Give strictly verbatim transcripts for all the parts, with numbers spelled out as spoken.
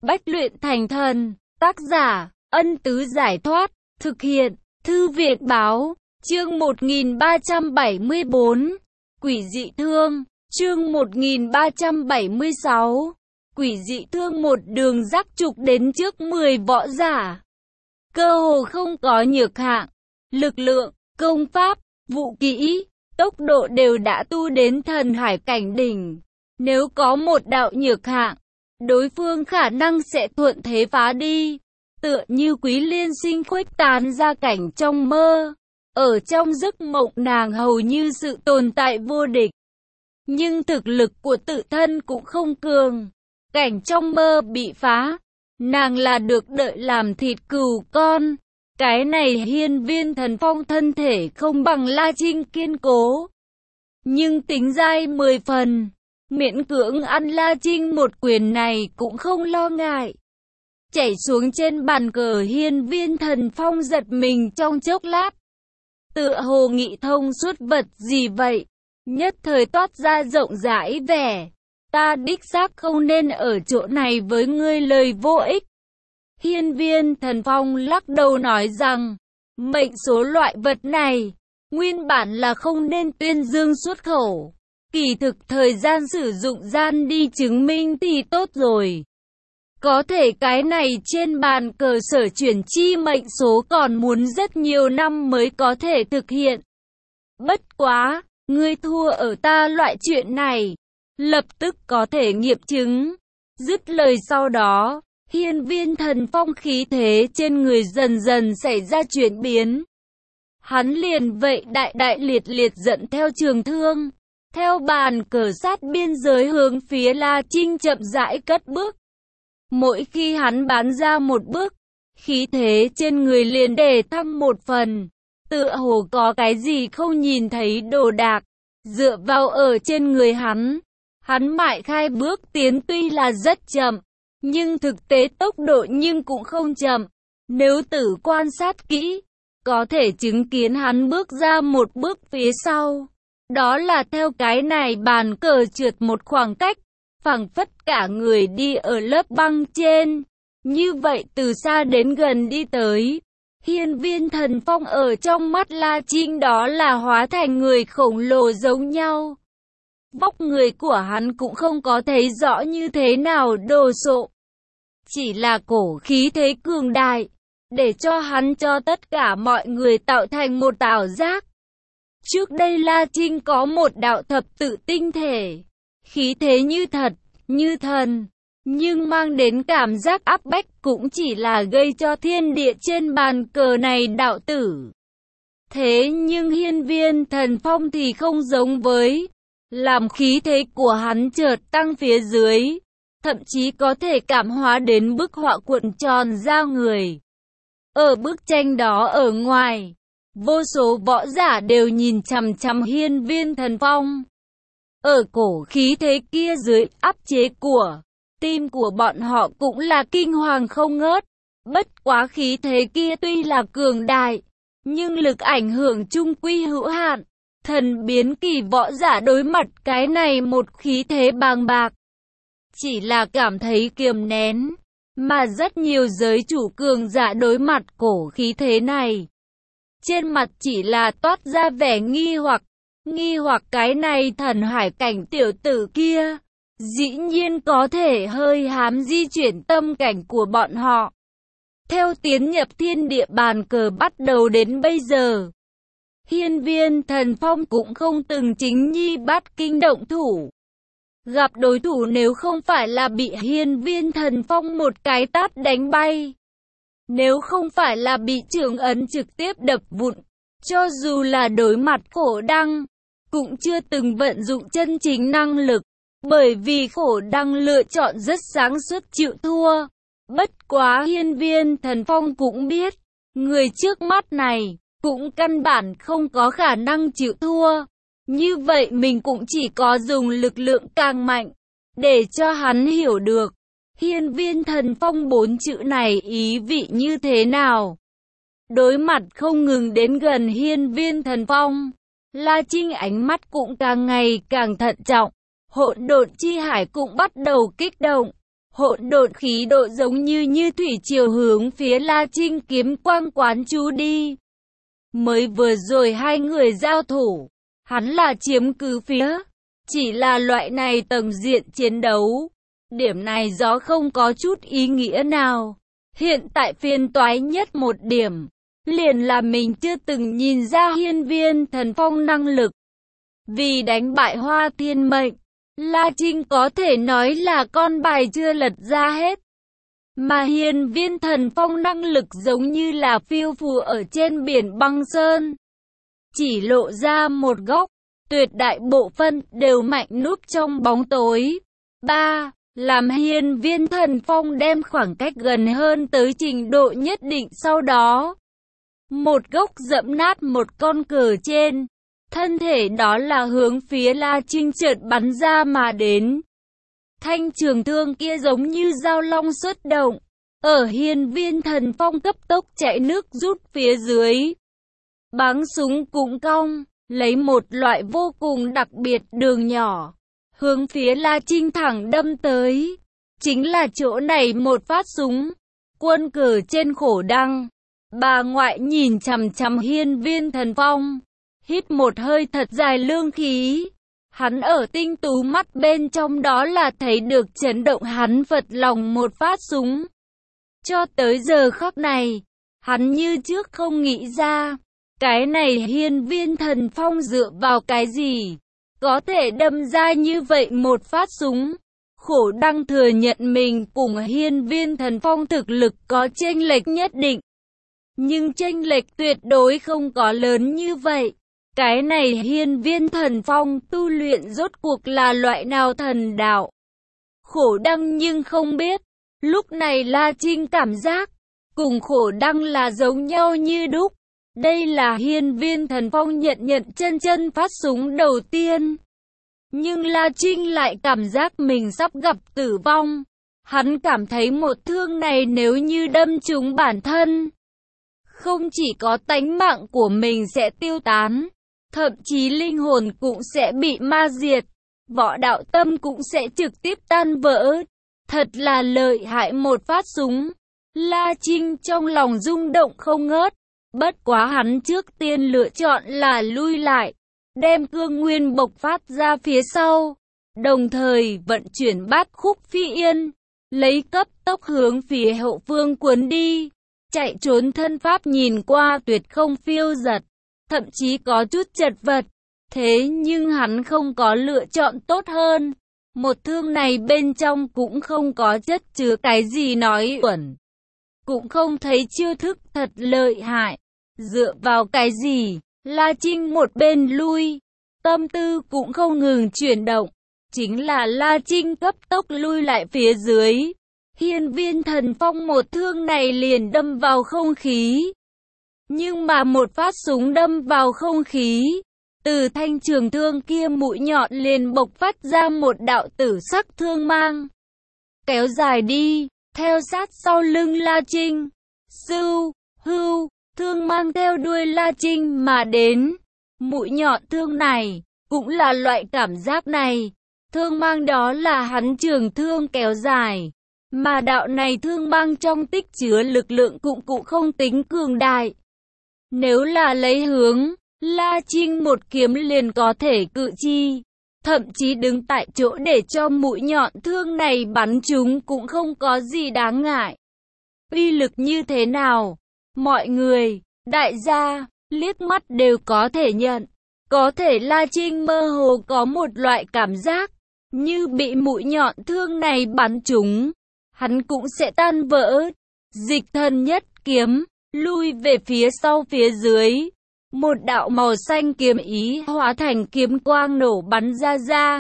Bách luyện thành thần. Tác giả, Ân Tứ Giải Thoát. Thực hiện, Thư Viện Báo. Chương một nghìn ba trăm bảy mươi bốn. Quỷ dị thương. Chương một nghìn ba trăm bảy mươi sáu. Quỷ dị thương. Một đường rắc trục đến trước mười võ giả. Cơ hồ không có nhược hạng. Lực lượng, công pháp, vũ kỹ, tốc độ đều đã tu đến thần hải cảnh đỉnh. Nếu có một đạo nhược hạng, đối phương khả năng sẽ thuận thế phá đi. Tựa như Quý Liên Sinh khuếch tán ra cảnh trong mơ. Ở trong giấc mộng nàng hầu như sự tồn tại vô địch. Nhưng thực lực của tự thân cũng không cường. Cảnh trong mơ bị phá, nàng là được đợi làm thịt cừu con. Cái này Hiên Viên Thần Phong thân thể không bằng La Trinh kiên cố, nhưng tính dai mười phần. Miễn cưỡng ăn La Trinh một quyền này cũng không lo ngại. Chảy xuống trên bàn cờ, Hiên Viên Thần Phong giật mình trong chốc lát. Tựa hồ nghĩ thông suốt vật gì vậy, nhất thời toát ra rộng rãi vẻ. Ta đích xác không nên ở chỗ này với ngươi, lời vô ích. Hiên Viên Thần Phong lắc đầu nói rằng, mệnh số loại vật này, nguyên bản là không nên tuyên dương xuất khẩu. Kỳ thực thời gian sử dụng gian đi chứng minh thì tốt rồi. Có thể cái này trên bàn cờ sở chuyển chi mệnh số còn muốn rất nhiều năm mới có thể thực hiện. Bất quá, ngươi thua ở ta loại chuyện này, lập tức có thể nghiệm chứng. Dứt lời sau đó, Hiên Viên Thần Phong khí thế trên người dần dần xảy ra chuyển biến. Hắn liền vậy đại đại liệt liệt dẫn theo trường thương, theo bàn cờ sát biên giới hướng phía La Trinh chậm rãi cất bước. Mỗi khi hắn bán ra một bước, khí thế trên người liền đề thăng một phần. Tựa hồ có cái gì không nhìn thấy đồ đạc dựa vào ở trên người hắn. Hắn mại khai bước tiến tuy là rất chậm, nhưng thực tế tốc độ nhưng cũng không chậm. Nếu tử quan sát kỹ, có thể chứng kiến hắn bước ra một bước phía sau. Đó là theo cái này bàn cờ trượt một khoảng cách, phảng phất cả người đi ở lớp băng trên. Như vậy từ xa đến gần đi tới. Hiên Viên Thần Phong ở trong mắt La Trinh đó là hóa thành người khổng lồ giống nhau. Vóc người của hắn cũng không có thấy rõ như thế nào đồ sộ. Chỉ là cổ khí thế cường đại, để cho hắn cho tất cả mọi người tạo thành một ảo giác. Trước đây La Trinh có một đạo thập tự tinh thể, khí thế như thật, như thần, nhưng mang đến cảm giác áp bách cũng chỉ là gây cho thiên địa trên bàn cờ này đạo tử. Thế nhưng Hiên Viên Thần Phong thì không giống với, làm khí thế của hắn chợt tăng phía dưới, thậm chí có thể cảm hóa đến bức họa cuộn tròn ra người. Ở bức tranh đó ở ngoài, vô số võ giả đều nhìn chằm chằm Hiên Viên Thần Phong. Ở cổ khí thế kia dưới áp chế của tim của bọn họ cũng là kinh hoàng không ngớt. Bất quá khí thế kia tuy là cường đại, nhưng lực ảnh hưởng chung quy hữu hạn. Thần biến kỳ võ giả đối mặt cái này một khí thế bàng bạc, chỉ là cảm thấy kiềm nén. Mà rất nhiều giới chủ cường giả đối mặt cổ khí thế này, trên mặt chỉ là toát ra vẻ nghi hoặc. Nghi hoặc cái này thần hải cảnh tiểu tử kia, dĩ nhiên có thể hơi hám di chuyển tâm cảnh của bọn họ. Theo tiến nhập thiên địa bàn cờ bắt đầu đến bây giờ, Hiên Viên Thần Phong cũng không từng chính nhi bắt kinh động thủ. Gặp đối thủ nếu không phải là bị Hiên Viên Thần Phong một cái tát đánh bay, nếu không phải là bị trưởng ấn trực tiếp đập vụn, cho dù là đối mặt Khổ Đăng, cũng chưa từng vận dụng chân chính năng lực, bởi vì Khổ Đăng lựa chọn rất sáng suốt chịu thua. Bất quá Hiên Viên Thần Phong cũng biết, người trước mắt này cũng căn bản không có khả năng chịu thua. Như vậy mình cũng chỉ có dùng lực lượng càng mạnh, để cho hắn hiểu được Hiên Viên Thần Phong bốn chữ này ý vị như thế nào. Đối mặt không ngừng đến gần Hiên Viên Thần Phong, La Trinh ánh mắt cũng càng ngày càng thận trọng. Hỗn độn chi hải cũng bắt đầu kích động. hỗn độn khí độ giống như như thủy triều hướng phía La Trinh kiếm quang quán chú đi. Mới vừa rồi hai người giao thủ, hắn là chiếm cứ phía, chỉ là loại này tầng diện chiến đấu. Điểm này rõ không có chút ý nghĩa nào. Hiện tại phiền toái nhất một điểm, liền là mình chưa từng nhìn ra hiên viên thần phong năng lực. Vì đánh bại Hoa Thiên Mệnh, La Trinh có thể nói là con bài chưa lật ra hết. Mà hiên viên thần phong năng lực giống như là phiêu phù ở trên biển băng sơn. Chỉ lộ ra một góc, tuyệt đại bộ phận đều mạnh núp trong bóng tối. ba. Làm hiên viên thần phong đem khoảng cách gần hơn tới trình độ nhất định sau đó. Một gốc dẫm nát một con cờ trên. Thân thể đó là hướng phía La Trinh chợt bắn ra mà đến. Thanh trường thương kia giống như dao long xuất động. Ở hiên viên thần phong cấp tốc chạy nước rút phía dưới. Báng súng cũng cong, lấy một loại vô cùng đặc biệt đường nhỏ. Hướng phía La Trinh thẳng đâm tới. Chính là chỗ này một phát súng. Quân cờ trên khổ đăng. Bà ngoại nhìn chằm chằm hiên viên thần phong. Hít một hơi thật dài lương khí. Hắn ở tinh tú mắt bên trong đó là thấy được chấn động hắn phật lòng một phát súng. Cho tới giờ khắc này, hắn như trước không nghĩ ra. Cái này hiên viên thần phong dựa vào cái gì? Có thể đâm ra như vậy một phát súng. Khổ đăng thừa nhận mình cùng hiên viên thần phong thực lực có chênh lệch nhất định. Nhưng chênh lệch tuyệt đối không có lớn như vậy. Cái này hiên viên thần phong tu luyện rốt cuộc là loại nào thần đạo. Khổ đăng nhưng không biết. Lúc này La Trinh cảm giác cùng khổ đăng là giống nhau như đúc. Đây là hiên viên thần phong nhận nhận chân chân phát súng đầu tiên. Nhưng La Trinh lại cảm giác mình sắp gặp tử vong. Hắn cảm thấy một thương này nếu như đâm trúng bản thân, không chỉ có tánh mạng của mình sẽ tiêu tán, thậm chí linh hồn cũng sẽ bị ma diệt, võ đạo tâm cũng sẽ trực tiếp tan vỡ. Thật là lợi hại một phát súng. La Trinh trong lòng rung động không ngớt. Bất quá hắn trước tiên lựa chọn là lui lại, đem cương nguyên bộc phát ra phía sau, đồng thời vận chuyển bát khúc phi yên, lấy cấp tốc hướng phía hậu phương cuốn đi. Chạy trốn thân pháp nhìn qua tuyệt không phiêu dật, thậm chí có chút chật vật. Thế nhưng hắn không có lựa chọn tốt hơn. Một thương này bên trong cũng không có chất chứa cái gì nói uẩn, cũng không thấy chiêu thức thật lợi hại. Dựa vào cái gì? La Trinh một bên lui, tâm tư cũng không ngừng chuyển động. Chính là La Trinh cấp tốc lui lại phía dưới. Hiên viên thần phong một thương này liền đâm vào không khí. Nhưng mà một phát súng đâm vào không khí, từ thanh trường thương kia mũi nhọn liền bộc phát ra một đạo tử sắc thương mang. Kéo dài đi, theo sát sau lưng La Trinh. Sưu, hưu, thương mang theo đuôi La Trinh mà đến. Mũi nhọn thương này, cũng là loại cảm giác này. Thương mang đó là hắn trường thương kéo dài. Mà đạo này thương mang trong tích chứa lực lượng cũng cũng không tính cường đại. Nếu là lấy hướng, La Trinh một kiếm liền có thể cự chi. Thậm chí đứng tại chỗ để cho mũi nhọn thương này bắn chúng cũng không có gì đáng ngại. Uy lực như thế nào? Mọi người, đại gia, liếc mắt đều có thể nhận. Có thể La Trinh mơ hồ có một loại cảm giác, như bị mũi nhọn thương này bắn trúng, hắn cũng sẽ tan vỡ. Dịch thần nhất kiếm, lui về phía sau phía dưới. Một đạo màu xanh kiếm ý hóa thành kiếm quang nổ bắn ra ra.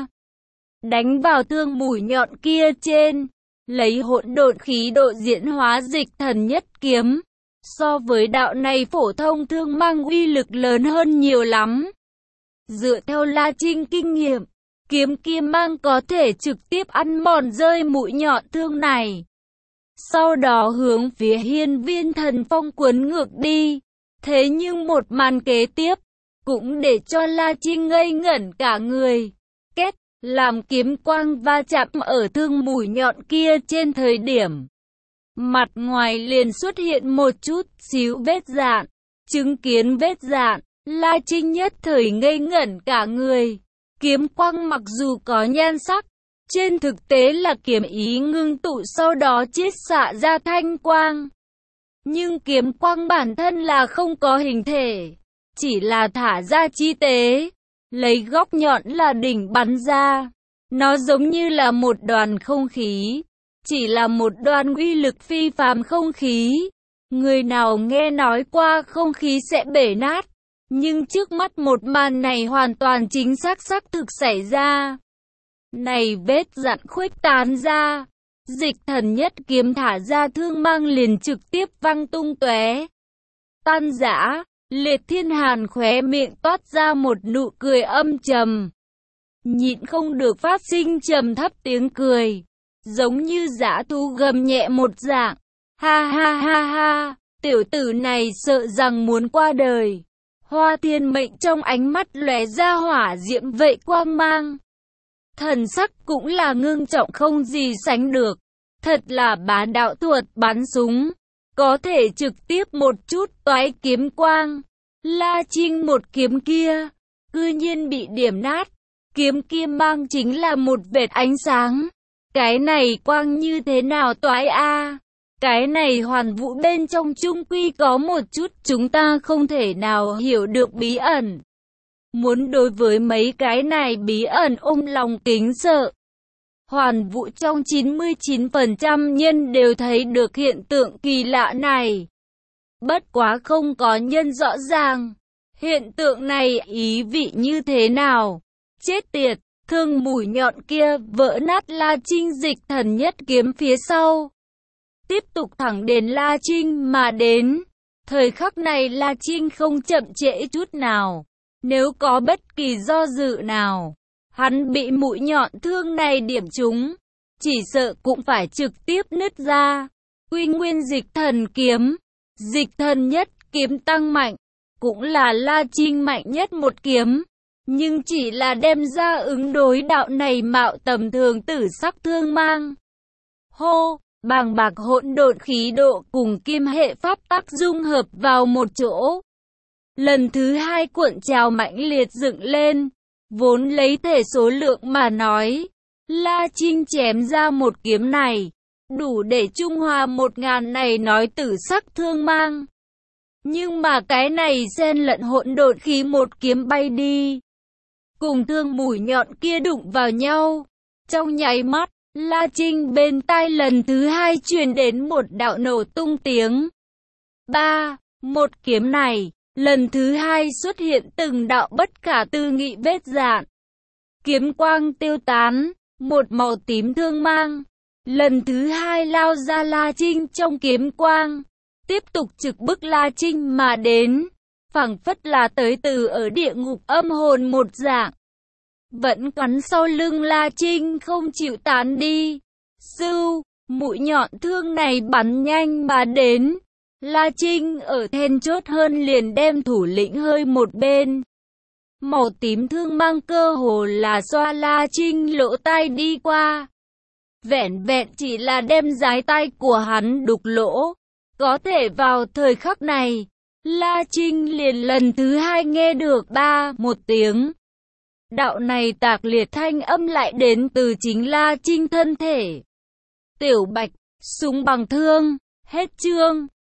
Đánh vào thương mũi nhọn kia trên, lấy hỗn độn khí độ diễn hóa dịch thần nhất kiếm. So với đạo này phổ thông thương mang uy lực lớn hơn nhiều lắm. Dựa theo La Trinh kinh nghiệm, kiếm kia mang có thể trực tiếp ăn mòn rơi mũi nhọn thương này. Sau đó hướng phía hiên viên thần phong cuốn ngược đi. Thế nhưng một màn kế tiếp, cũng để cho La Trinh ngây ngẩn cả người. Kết, làm kiếm quang va chạm ở thương mũi nhọn kia trên thời điểm. Mặt ngoài liền xuất hiện một chút xíu vết dạn. Chứng kiến vết dạn, La Trinh nhất thời ngây ngẩn cả người. Kiếm quang mặc dù có nhan sắc, trên thực tế là kiếm ý ngưng tụ sau đó chiết xạ ra thanh quang. Nhưng kiếm quang bản thân là không có hình thể, chỉ là thả ra chi tế, lấy góc nhọn là đỉnh bắn ra. Nó giống như là một đoàn không khí, chỉ là một đoàn uy lực phi phàm không khí. Người nào nghe nói qua không khí sẽ bể nát, nhưng trước mắt một màn này hoàn toàn chính xác xác thực xảy ra. Này vết dạn khuếch tán ra, Dịch Thần Nhất kiếm thả ra thương mang liền trực tiếp văng tung tóe, tan rã. Liệt Thiên Hàn khóe miệng toát ra một nụ cười âm trầm, nhịn không được phát sinh trầm thấp tiếng cười, giống như dã thú gầm nhẹ một dạng. Ha ha ha ha, tiểu tử này sợ rằng muốn qua đời. Hoa Thiên Mệnh trong ánh mắt lóe ra hỏa diễm vậy quang mang, thần sắc cũng là ngưng trọng không gì sánh được. Thật là bá đạo thuật bắn súng, có thể trực tiếp một chút toái kiếm quang. La Trinh một kiếm kia, cư nhiên bị điểm nát. Kiếm kia mang chính là một vệt ánh sáng. Cái này quang như thế nào toái a? Cái này hoàn vũ bên trong chung quy có một chút chúng ta không thể nào hiểu được bí ẩn. Muốn đối với mấy cái này bí ẩn ôm lòng kính sợ. Hoàn vũ trong chín mươi chín phần trăm nhân đều thấy được hiện tượng kỳ lạ này. Bất quá không có nhân rõ ràng. Hiện tượng này ý vị như thế nào? Chết tiệt, thương mũi nhọn kia vỡ nát La Trinh Dịch Thần Nhất kiếm phía sau. Tiếp tục thẳng đến La Trinh mà đến. Thời khắc này La Trinh không chậm trễ chút nào. Nếu có bất kỳ do dự nào, hắn bị mũi nhọn thương này điểm trúng, chỉ sợ cũng phải trực tiếp nứt ra. Quy nguyên Dịch Thần kiếm, Dịch Thần Nhất kiếm tăng mạnh, cũng là La Trinh mạnh nhất một kiếm, nhưng chỉ là đem ra ứng đối đạo này mạo tầm thường tử sắc thương mang. Hô, bàng bạc hỗn độn khí độ cùng kim hệ pháp tắc dung hợp vào một chỗ. Lần thứ hai cuộn trào mãnh liệt dựng lên, vốn lấy thể số lượng mà nói, La Trinh chém ra một kiếm này, đủ để trung hòa một ngàn này nói tử sắc thương mang. Nhưng mà cái này xen lẫn hỗn độn khí một kiếm bay đi, cùng thương mũi nhọn kia đụng vào nhau. Trong nháy mắt, La Trinh bên tai lần thứ hai truyền đến một đạo nổ tung tiếng. Ba, một kiếm này, lần thứ hai xuất hiện từng đạo bất khả tư nghị vết dạn. Kiếm quang tiêu tán, một màu tím thương mang, lần thứ hai lao ra La Trinh trong kiếm quang, tiếp tục trực bức La Trinh mà đến, phảng phất là tới từ ở địa ngục âm hồn một dạng. Vẫn cắn sau lưng La Trinh không chịu tán đi. Sưu, mũi nhọn thương này bắn nhanh mà đến. La Trinh ở then chốt hơn liền đem thủ lĩnh hơi một bên. Màu tím thương mang cơ hồ là xoa La Trinh lỗ tai đi qua. Vẹn vẹn chỉ là đem dái tay của hắn đục lỗ. Có thể vào thời khắc này, La Trinh liền lần thứ hai nghe được ba một tiếng. Đạo này tạc liệt thanh âm lại đến từ chính La Trinh thân thể. Tiểu Bạch, súng bằng thương, hết chương.